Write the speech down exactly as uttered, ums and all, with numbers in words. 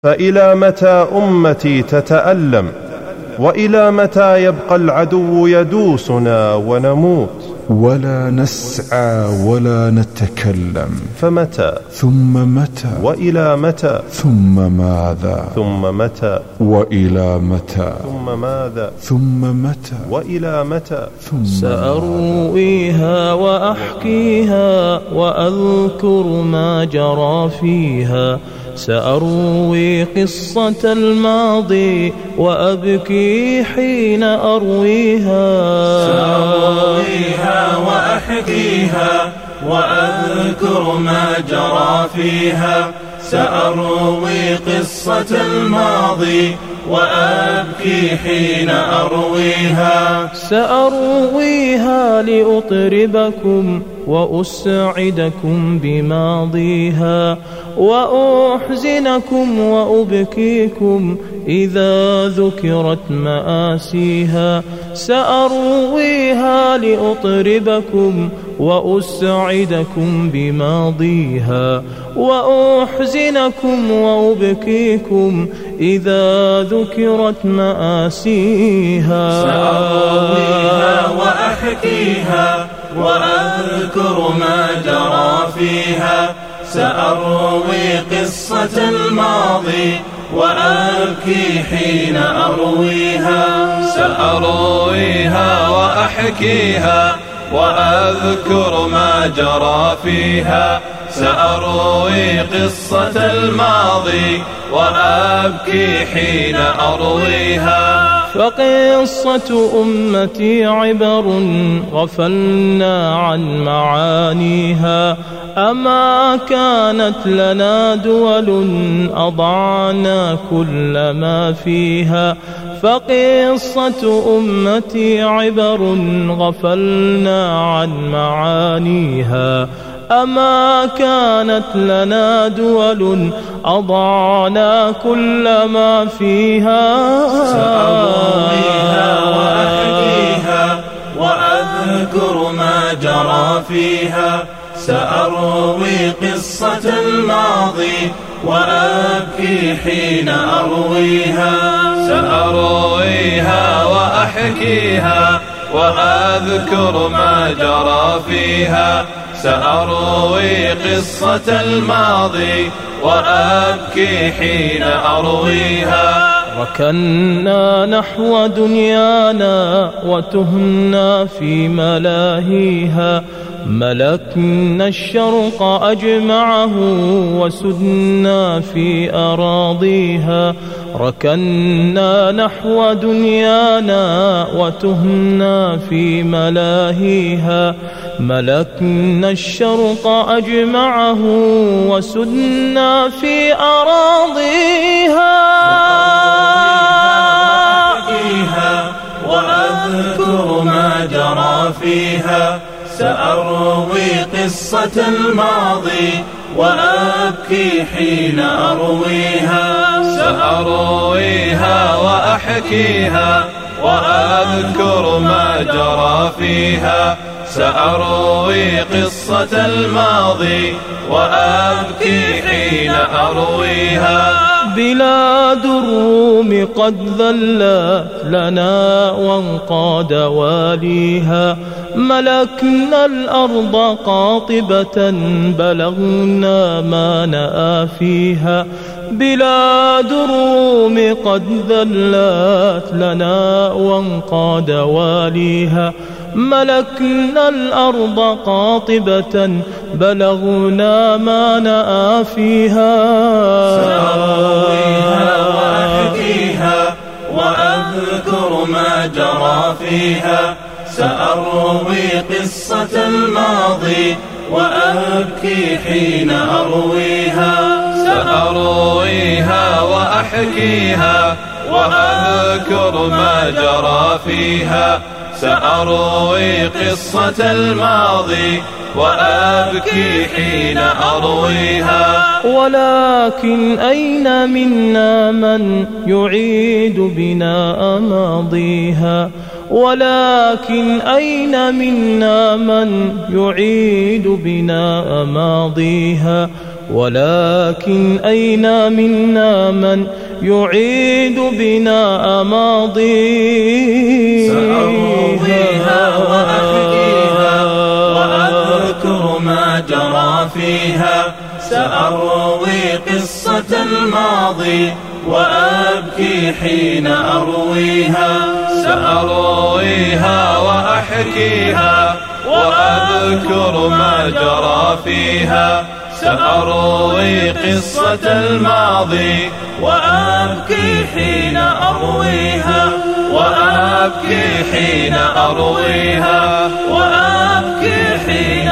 فإلى متى أمتي تتألم؟ وإلى متى يبقى العدو يدوسنا ونموت؟ ولا نسعى ولا نتكلم، فمتى؟ ثم متى؟ وإلى متى؟ ثم ماذا؟ ثم متى؟ وإلى متى؟ ثم ماذا؟ ثم متى؟ وإلى متى؟ ثم سأرويها وأحكيها وأذكر ما جرى فيها، سأروي قصة الماضي وأبكي حين أرويها. سأرويها وأحكيها وأذكر ما جرى فيها، سأروي قصة الماضي وأبكي حين أرويها. سأرويها لأطربكم وأسعدكم بماضيها، وأحزنكم وأبكيكم إذا ذكرت مآسيها. سأرويها لأطربكم وأسعدكم بماضيها، وأحزنكم وأبكيكم إذا ذكرت مآسيها. سأرويها وأحكيها وأذكر ما جرى فيها، سأروي قصة الماضي وأبكي حين أرويها. سأرويها وأحكيها وأذكر ما جرى فيها، سأروي قصة الماضي وأبكي حين أرويها. فقصة أمتي عبر غفلنا عن معانيها، أما كانت لنا دول أضعنا كل ما فيها. فقصة أمتي عبر غفلنا عن معانيها، أما كانت لنا دول أضعنا كل ما فيها. سأرويها وأحكيها وأذكر ما جرى فيها، سأروي قصة الماضي وأبكي حين أرويها. سأرويها وأحكيها وأذكر ما جرى فيها، سأروي قصة الماضي وأبكي حين أرويها. ركنا نحو دنيانا وتهنا في ملاهيها، ملكنا الشرق أجمعه وسدنا في أراضيها. ركنا نحو دنيانا وتهنا في ملاهيها، ملكنا الشرق أجمعه وسدنا في أراضيها. وأذكر ما جرى فيها، سأروي قصة الماضي وأبكي حين أرويها. سأرويها وأحكيها وأذكر ما جرى فيها، سأروي قصة الماضي وأبكي حين أرويها. بلاد الروم قد ذلت لنا وانقاد واليها، ملكنا الأرض قاطبة بلغنا ما نأى فيها. بلاد الروم قد ذلت لنا وانقاد واليها، ملكنا الأرض قاطبة بلغنا ما نأى فيها. سأرويها وأحكيها وأذكر ما جرى فيها، سأروي قصة الماضي وأبكي حين أرويها. سأرويها وأحكيها وأذكر ما جرى فيها، سأروي قصة الماضي وأبكي حين أرويها. ولكن أين منا من يعيد بنا ماضيها، ولكن أين منا من يعيد بنا ماضيها. ولكن أين منا من يعيد بنا أماضيها؟ سأرويها وأحكيها وأذكر ما جرى فيها، سأروي قصة الماضي وأبكي حين أرويها. سأرويها وأحكيها وأذكر ما جرى فيها، سأروي قصة الماضي وأبكي حين أرويها، وأبكي حين أرويها، وأبكي حين